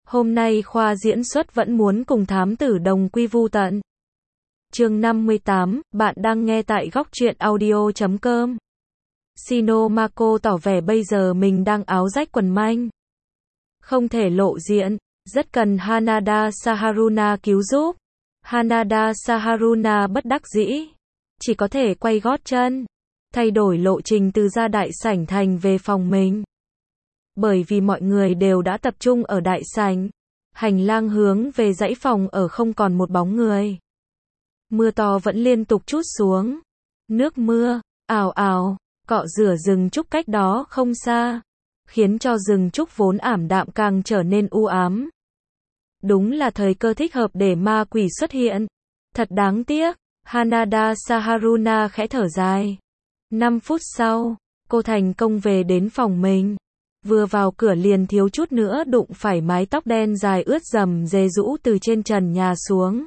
Hôm nay khoa diễn xuất vẫn muốn cùng thám tử đồng quy vu tận. Chương 58, bạn đang nghe tại góc truyện audio.com. Shino Mako tỏ vẻ bây giờ mình đang áo rách quần manh. Không thể lộ diện, rất cần Hanada Saharuna cứu giúp. Hanada Saharuna bất đắc dĩ, chỉ có thể quay gót chân, thay đổi lộ trình từ ra đại sảnh thành về phòng mình. Bởi vì mọi người đều đã tập trung ở đại sảnh, hành lang hướng về dãy phòng ở không còn một bóng người. Mưa to vẫn liên tục trút xuống. Nước mưa, ào ào, cọ rửa rừng trúc cách đó không xa, khiến cho rừng trúc vốn ảm đạm càng trở nên u ám. Đúng là thời cơ thích hợp để ma quỷ xuất hiện. Thật đáng tiếc, Hanada Saharuna khẽ thở dài. 5 phút sau, cô thành công về đến phòng mình. Vừa vào cửa liền thiếu chút nữa đụng phải mái tóc đen dài ướt rầm rề rũ từ trên trần nhà xuống.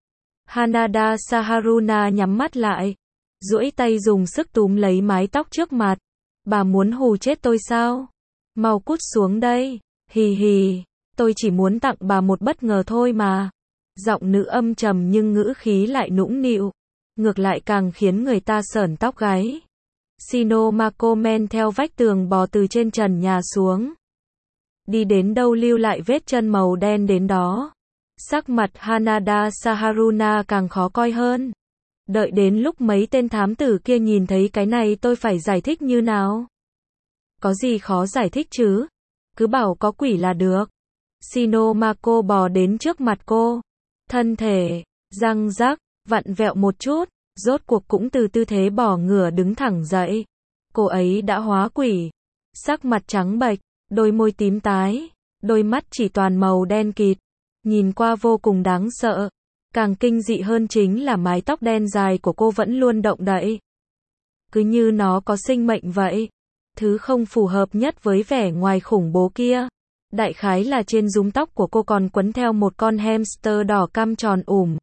Hanada Saharuna nhắm mắt lại, duỗi tay dùng sức túm lấy mái tóc trước mặt. Bà muốn hù chết tôi sao? Mau cút xuống đây. Hì hì, tôi chỉ muốn tặng bà một bất ngờ thôi mà. Giọng nữ âm trầm nhưng ngữ khí lại nũng nịu, ngược lại càng khiến người ta sởn tóc gáy. Shino Mako men theo vách tường bò từ trên trần nhà xuống. Đi đến đâu lưu lại vết chân màu đen đến đó. Sắc mặt Hanada Saharuna càng khó coi hơn. Đợi đến lúc mấy tên thám tử kia nhìn thấy cái này tôi phải giải thích như nào? Có gì khó giải thích chứ? Cứ bảo có quỷ là được. Shino Mako bò đến trước mặt cô. Thân thể, răng rắc, vặn vẹo một chút. Rốt cuộc cũng từ tư thế bò ngửa đứng thẳng dậy. Cô ấy đã hóa quỷ. Sắc mặt trắng bệch, đôi môi tím tái, đôi mắt chỉ toàn màu đen kịt. Nhìn qua vô cùng đáng sợ. Càng kinh dị hơn chính là mái tóc đen dài của cô vẫn luôn động đậy. Cứ như nó có sinh mệnh vậy. Thứ không phù hợp nhất với vẻ ngoài khủng bố kia. Đại khái là trên rúm tóc của cô còn quấn theo một con hamster đỏ căm tròn ủm.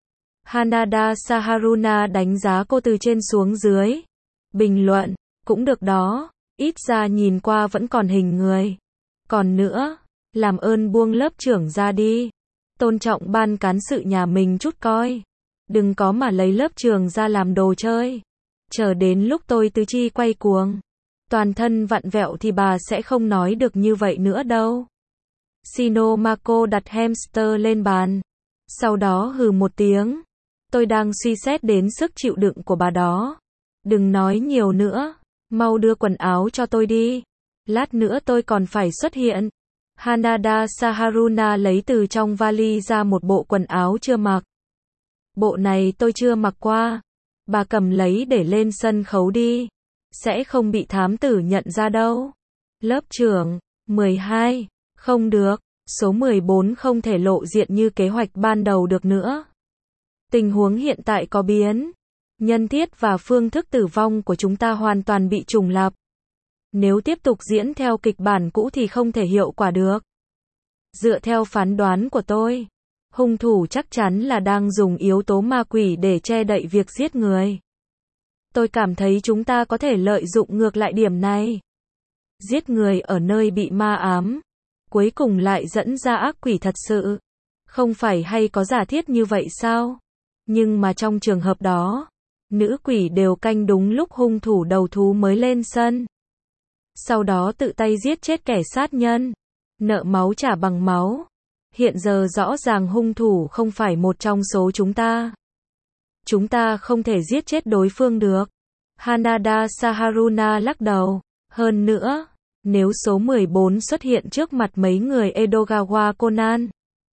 Hanada Saharuna đánh giá cô từ trên xuống dưới. Bình luận, cũng được đó, ít ra nhìn qua vẫn còn hình người. Còn nữa, làm ơn buông lớp trưởng ra đi. Tôn trọng ban cán sự nhà mình chút coi. Đừng có mà lấy lớp trưởng ra làm đồ chơi. Chờ đến lúc tôi tứ chi quay cuồng, toàn thân vặn vẹo thì bà sẽ không nói được như vậy nữa đâu. Shino Mako đặt hamster lên bàn. Sau đó hừ một tiếng. Tôi đang suy xét đến sức chịu đựng của bà đó. Đừng nói nhiều nữa. Mau đưa quần áo cho tôi đi. Lát nữa tôi còn phải xuất hiện. Hanada Saharuna lấy từ trong vali ra một bộ quần áo chưa mặc. Bộ này tôi chưa mặc qua. Bà cầm lấy để lên sân khấu đi. Sẽ không bị thám tử nhận ra đâu. Lớp trưởng, 12, không được. Số 14 không thể lộ diện như kế hoạch ban đầu được nữa. Tình huống hiện tại có biến. Nhân thiết và phương thức tử vong của chúng ta hoàn toàn bị trùng lặp. Nếu tiếp tục diễn theo kịch bản cũ thì không thể hiệu quả được. Dựa theo phán đoán của tôi, hung thủ chắc chắn là đang dùng yếu tố ma quỷ để che đậy việc giết người. Tôi cảm thấy chúng ta có thể lợi dụng ngược lại điểm này. Giết người ở nơi bị ma ám, cuối cùng lại dẫn ra ác quỷ thật sự. Không phải hay có giả thiết như vậy sao? Nhưng mà trong trường hợp đó, nữ quỷ đều canh đúng lúc hung thủ đầu thú mới lên sân. Sau đó tự tay giết chết kẻ sát nhân. Nợ máu trả bằng máu. Hiện giờ rõ ràng hung thủ không phải một trong số chúng ta. Chúng ta không thể giết chết đối phương được. Hanada Saharuna lắc đầu. Hơn nữa, nếu số 14 xuất hiện trước mặt mấy người Edogawa Conan,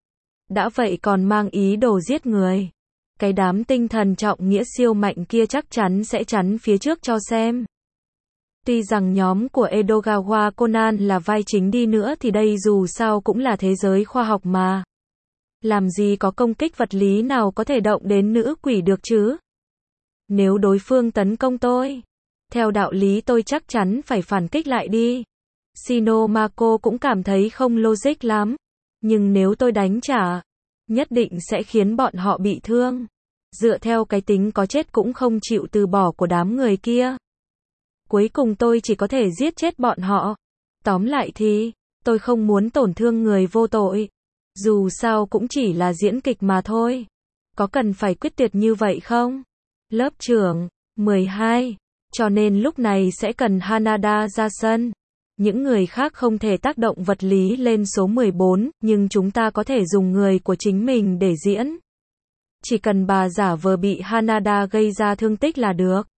đã vậy còn mang ý đồ giết người, cái đám tinh thần trọng nghĩa siêu mạnh kia chắc chắn sẽ chắn phía trước cho xem. Tuy rằng nhóm của Edogawa Conan là vai chính đi nữa thì đây dù sao cũng là thế giới khoa học mà. Làm gì có công kích vật lý nào có thể động đến nữ quỷ được chứ? Nếu đối phương tấn công tôi, theo đạo lý tôi chắc chắn phải phản kích lại đi. Shino Mako cũng cảm thấy không logic lắm. Nhưng nếu tôi đánh trả, nhất định sẽ khiến bọn họ bị thương. Dựa theo cái tính có chết cũng không chịu từ bỏ của đám người kia. Cuối cùng tôi chỉ có thể giết chết bọn họ. Tóm lại thì, tôi không muốn tổn thương người vô tội. Dù sao cũng chỉ là diễn kịch mà thôi. Có cần phải quyết tuyệt như vậy không? Lớp trưởng 12. Cho nên lúc này sẽ cần Hanada ra sân. Những người khác không thể tác động vật lý lên số 14, nhưng chúng ta có thể dùng người của chính mình để diễn. Chỉ cần bà giả vờ bị Hanada gây ra thương tích là được.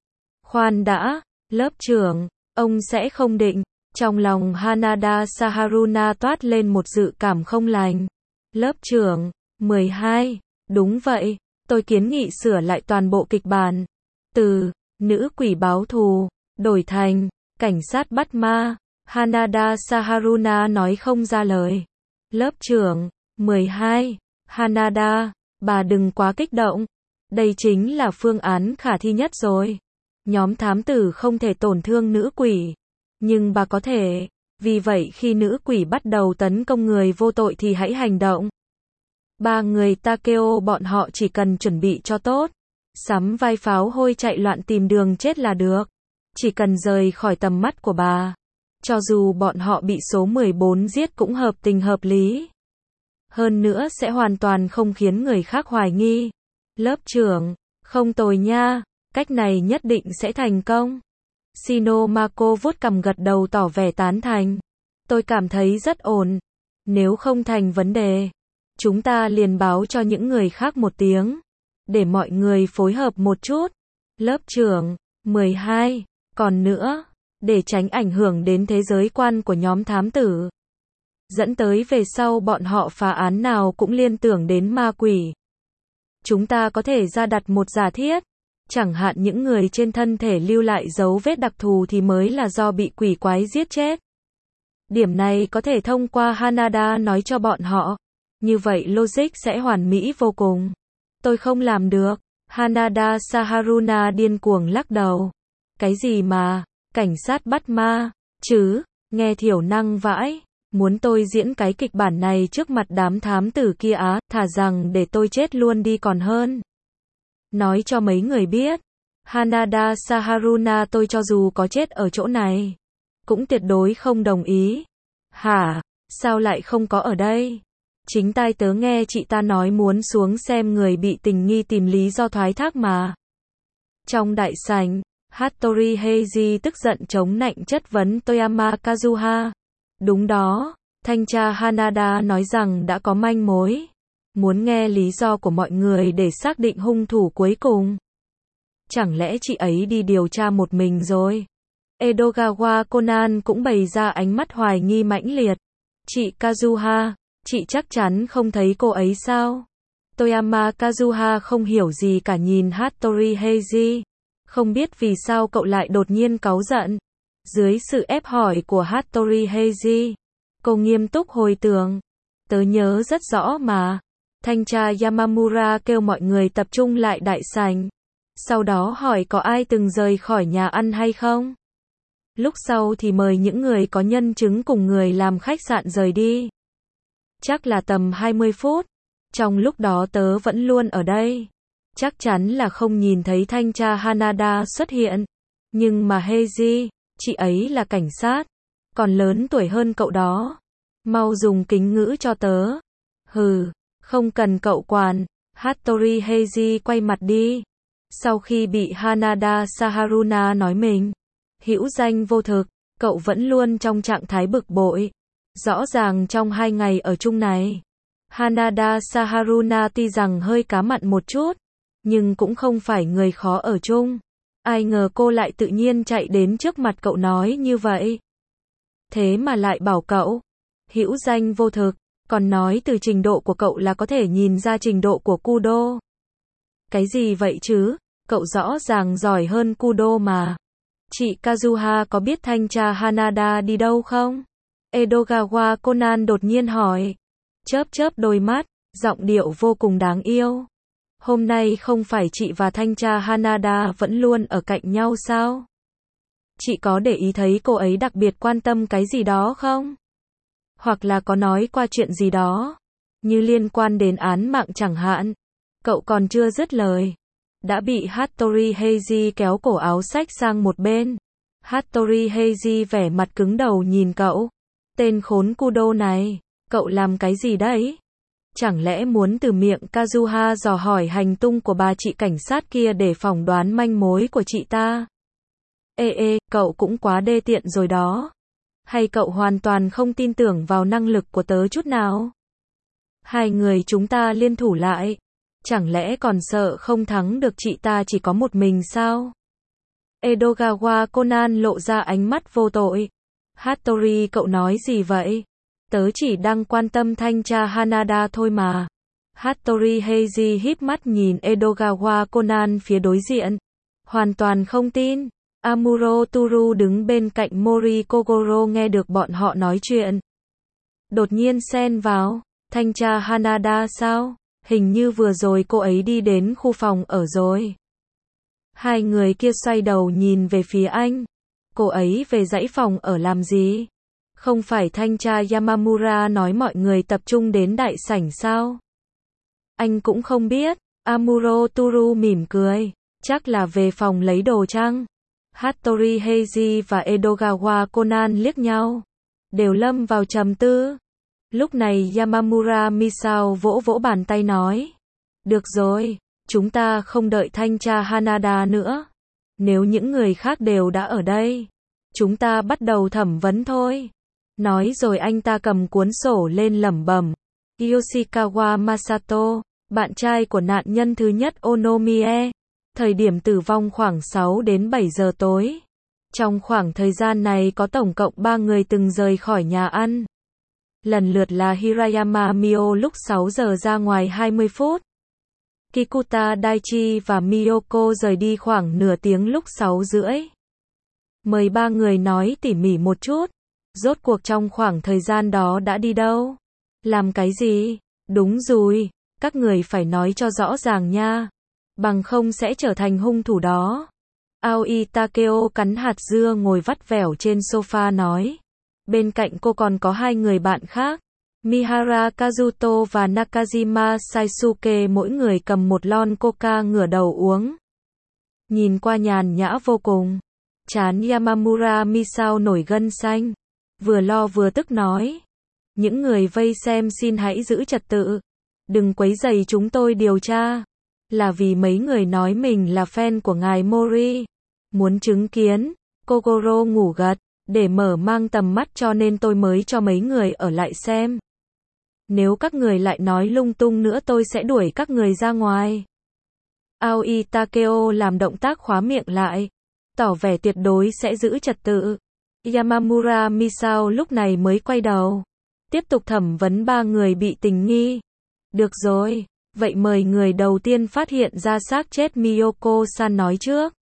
Khoan đã, lớp trưởng, ông sẽ không định. Trong lòng Hanada Saharuna toát lên một dự cảm không lành. Lớp trưởng 12. Đúng vậy, tôi kiến nghị sửa lại toàn bộ kịch bản. Từ nữ quỷ báo thù đổi thành cảnh sát bắt ma. Hanada Saharuna nói không ra lời. Lớp trưởng 12. Hanada, bà đừng quá kích động. Đây chính là phương án khả thi nhất rồi. Nhóm thám tử không thể tổn thương nữ quỷ. Nhưng bà có thể. Vì vậy khi nữ quỷ bắt đầu tấn công người vô tội thì hãy hành động. Ba người Takeo bọn họ chỉ cần chuẩn bị cho tốt. Sắm vai pháo hôi chạy loạn tìm đường chết là được. Chỉ cần rời khỏi tầm mắt của bà. Cho dù bọn họ bị số 14 giết cũng hợp tình hợp lý. Hơn nữa sẽ hoàn toàn không khiến người khác hoài nghi. Lớp trưởng, không tồi nha, cách này nhất định sẽ thành công. Shinomako vuốt cằm gật đầu tỏ vẻ tán thành. Tôi cảm thấy rất ổn. Nếu không thành vấn đề, chúng ta liền báo cho những người khác một tiếng. Để mọi người phối hợp một chút. Lớp trưởng 12. Còn nữa, để tránh ảnh hưởng đến thế giới quan của nhóm thám tử. Dẫn tới về sau bọn họ phá án nào cũng liên tưởng đến ma quỷ. Chúng ta có thể ra đặt một giả thiết. Chẳng hạn những người trên thân thể lưu lại dấu vết đặc thù thì mới là do bị quỷ quái giết chết. Điểm này có thể thông qua Hanada nói cho bọn họ. Như vậy logic sẽ hoàn mỹ vô cùng. Tôi không làm được. Hanada Saharuna điên cuồng lắc đầu. Cái gì mà, cảnh sát bắt ma, chứ, nghe thiểu năng vãi. Muốn tôi diễn cái kịch bản này trước mặt đám thám tử kia á, thà rằng để tôi chết luôn đi còn hơn. Nói cho mấy người biết, Hanada Saharuna tôi cho dù có chết ở chỗ này, cũng tuyệt đối không đồng ý. Hả, sao lại không có ở đây? Chính tai tớ nghe chị ta nói muốn xuống xem người bị tình nghi tìm lý do thoái thác mà. Trong đại sảnh, Hattori Heiji tức giận chống nạnh chất vấn Toyama Kazuha. Đúng đó, thanh tra Hanada nói rằng đã có manh mối. Muốn nghe lý do của mọi người để xác định hung thủ cuối cùng. Chẳng lẽ chị ấy đi điều tra một mình rồi? Edogawa Conan cũng bày ra ánh mắt hoài nghi mãnh liệt. Chị Kazuha, chị chắc chắn không thấy cô ấy sao? Toyama Kazuha không hiểu gì cả nhìn Hattori Heiji. Không biết vì sao cậu lại đột nhiên cáu giận. Dưới sự ép hỏi của Hattori Heiji, cô nghiêm túc hồi tưởng. Tớ nhớ rất rõ mà. Thanh tra Yamamura kêu mọi người tập trung lại đại sảnh. Sau đó hỏi có ai từng rời khỏi nhà ăn hay không? Lúc sau thì mời những người có nhân chứng cùng người làm khách sạn rời đi. Chắc là tầm 20 phút. Trong lúc đó tớ vẫn luôn ở đây. Chắc chắn là không nhìn thấy thanh tra Hanada xuất hiện. Nhưng mà Heiji, chị ấy là cảnh sát. Còn lớn tuổi hơn cậu đó. Mau dùng kính ngữ cho tớ. Hừ, không cần cậu quản. Hattori Heiji quay mặt đi. Sau khi bị Hanada Saharuna nói mình hữu danh vô thực, cậu vẫn luôn trong trạng thái bực bội. Rõ ràng trong 2 ngày ở chung này, Hanada Saharuna tuy rằng hơi cá mặn một chút, nhưng cũng không phải người khó ở chung. Ai ngờ cô lại tự nhiên chạy đến trước mặt cậu nói như vậy. Thế mà lại bảo cậu hữu danh vô thực, còn nói từ trình độ của cậu là có thể nhìn ra trình độ của Kudo. Cái gì vậy chứ? Cậu rõ ràng giỏi hơn Kudo mà. Chị Kazuha có biết thanh tra Hanada đi đâu không? Edogawa Conan đột nhiên hỏi. Chớp chớp đôi mắt, giọng điệu vô cùng đáng yêu. Hôm nay không phải chị và thanh tra Hanada vẫn luôn ở cạnh nhau sao? Chị có để ý thấy cô ấy đặc biệt quan tâm cái gì đó không? Hoặc là có nói qua chuyện gì đó, như liên quan đến án mạng chẳng hạn. Cậu còn chưa dứt lời, đã bị Hattori Heiji kéo cổ áo xách sang một bên. Hattori Heiji vẻ mặt cứng đầu nhìn cậu. Tên khốn Kudo này, cậu làm cái gì đấy? Chẳng lẽ muốn từ miệng Kazuha dò hỏi hành tung của bà chị cảnh sát kia để phỏng đoán manh mối của chị ta? Ê, cậu cũng quá đê tiện rồi đó. Hay cậu hoàn toàn không tin tưởng vào năng lực của tớ chút nào? Hai người chúng ta liên thủ lại. Chẳng lẽ còn sợ không thắng được chị ta chỉ có một mình sao? Edogawa Conan lộ ra ánh mắt vô tội. Hattori, cậu nói gì vậy? Tớ chỉ đang quan tâm thanh tra Hanada thôi mà. Hattori Heiji híp mắt nhìn Edogawa Conan phía đối diện. Hoàn toàn không tin. Amuro Toru đứng bên cạnh Mori Kogoro nghe được bọn họ nói chuyện. Đột nhiên xen vào. Thanh tra Hanada sao? Hình như vừa rồi cô ấy đi đến khu phòng ở rồi. Hai người kia xoay đầu nhìn về phía anh. Cô ấy về dãy phòng ở làm gì? Không phải thanh tra Yamamura nói mọi người tập trung đến đại sảnh sao? Anh cũng không biết. Amuro Toru mỉm cười. Chắc là về phòng lấy đồ chăng? Hattori Heiji và Edogawa Conan liếc nhau. Đều lâm vào trầm tư. Lúc này Yamamura Misao vỗ vỗ bàn tay nói. Được rồi, chúng ta không đợi thanh tra Hanada nữa. Nếu những người khác đều đã ở đây, chúng ta bắt đầu thẩm vấn thôi. Nói rồi anh ta cầm cuốn sổ lên lẩm bẩm. Yoshikawa Masato, bạn trai của nạn nhân thứ nhất Onomiye. Thời điểm tử vong khoảng 6 đến 7 giờ tối. Trong khoảng thời gian này có tổng cộng 3 người từng rời khỏi nhà ăn. Lần lượt là Hirayama Mio lúc 6 giờ ra ngoài 20 phút. Kikuta Daichi và Miyoko rời đi khoảng nửa tiếng lúc 6 rưỡi. Mời 3 người nói tỉ mỉ một chút. Rốt cuộc trong khoảng thời gian đó đã đi đâu? Làm cái gì? Đúng rồi, các người phải nói cho rõ ràng nha. Bằng không sẽ trở thành hung thủ đó. Aoi Takeo cắn hạt dưa ngồi vắt vẻo trên sofa nói. Bên cạnh cô còn có 2 người bạn khác. Mihara Kazuto và Nakajima Saisuke mỗi người cầm một lon coca ngửa đầu uống. Nhìn qua nhàn nhã vô cùng. Trán Yamamura Misao nổi gân xanh. Vừa lo vừa tức nói. Những người vây xem xin hãy giữ trật tự. Đừng quấy rầy chúng tôi điều tra. Là vì mấy người nói mình là fan của ngài Mori. Muốn chứng kiến. Kogoro ngủ gật. Để mở mang tầm mắt cho nên tôi mới cho mấy người ở lại xem. Nếu các người lại nói lung tung nữa tôi sẽ đuổi các người ra ngoài. Aoi Takeo làm động tác khóa miệng lại. Tỏ vẻ tuyệt đối sẽ giữ trật tự. Yamamura Misao lúc này mới quay đầu. Tiếp tục thẩm vấn 3 người bị tình nghi. Được rồi, vậy mời người đầu tiên phát hiện ra xác chết Miyoko-san nói trước.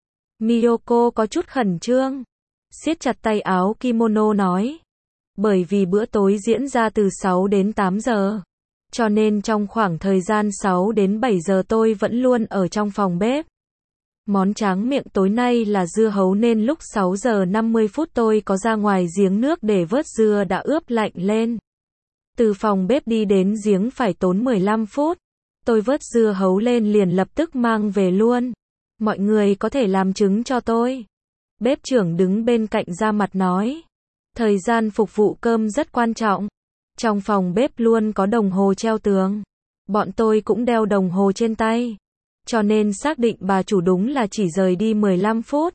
Miyoko có chút khẩn trương. Siết chặt tay áo kimono nói. Bởi vì bữa tối diễn ra từ 6 đến 8 giờ. Cho nên trong khoảng thời gian 6 đến 7 giờ tôi vẫn luôn ở trong phòng bếp. Món tráng miệng tối nay là dưa hấu nên lúc 6 giờ 50 phút tôi có ra ngoài giếng nước để vớt dưa đã ướp lạnh lên. Từ phòng bếp đi đến giếng phải tốn 15 phút. Tôi vớt dưa hấu lên liền lập tức mang về luôn. Mọi người có thể làm chứng cho tôi. Bếp trưởng đứng bên cạnh ra mặt nói. Thời gian phục vụ cơm rất quan trọng. Trong phòng bếp luôn có đồng hồ treo tường. Bọn tôi cũng đeo đồng hồ trên tay. Cho nên xác định bà chủ đúng là chỉ rời đi 15 phút.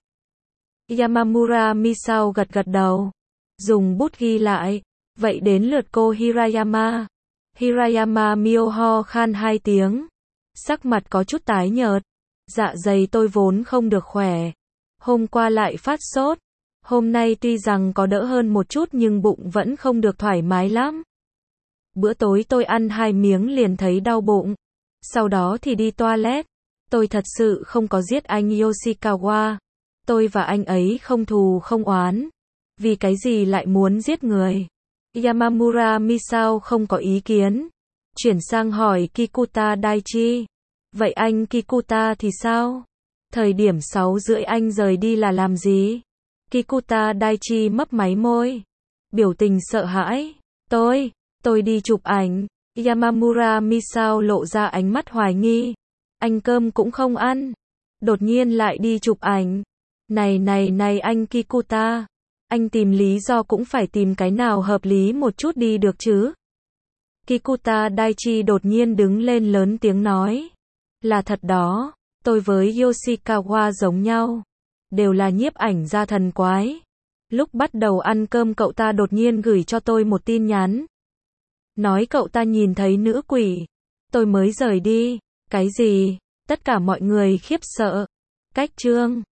Yamamura Misao gật gật đầu. Dùng bút ghi lại. Vậy đến lượt cô Hirayama. Hirayama Mio ho khan 2 tiếng. Sắc mặt có chút tái nhợt. Dạ dày tôi vốn không được khỏe. Hôm qua lại phát sốt. Hôm nay tuy rằng có đỡ hơn một chút nhưng bụng vẫn không được thoải mái lắm. Bữa tối tôi ăn 2 miếng liền thấy đau bụng. Sau đó thì đi toilet. Tôi thật sự không có giết anh Yoshikawa. Tôi và anh ấy không thù không oán. Vì cái gì lại muốn giết người? Yamamura Misao không có ý kiến. Chuyển sang hỏi Kikuta Daichi. Vậy anh Kikuta thì sao? Thời điểm 6 rưỡi anh rời đi là làm gì? Kikuta Daichi mấp máy môi. Biểu tình sợ hãi. Tôi đi chụp ảnh. Yamamura Misao lộ ra ánh mắt hoài nghi. Anh cơm cũng không ăn. Đột nhiên lại đi chụp ảnh. Này anh Kikuta. Anh tìm lý do cũng phải tìm cái nào hợp lý một chút đi được chứ. Kikuta Daichi đột nhiên đứng lên lớn tiếng nói. Là thật đó, tôi với Yoshikawa giống nhau. Đều là nhiếp ảnh gia thần quái. Lúc bắt đầu ăn cơm cậu ta đột nhiên gửi cho tôi một tin nhắn. Nói cậu ta nhìn thấy nữ quỷ. Tôi mới rời đi. Cái gì? Tất cả mọi người khiếp sợ. Cách chương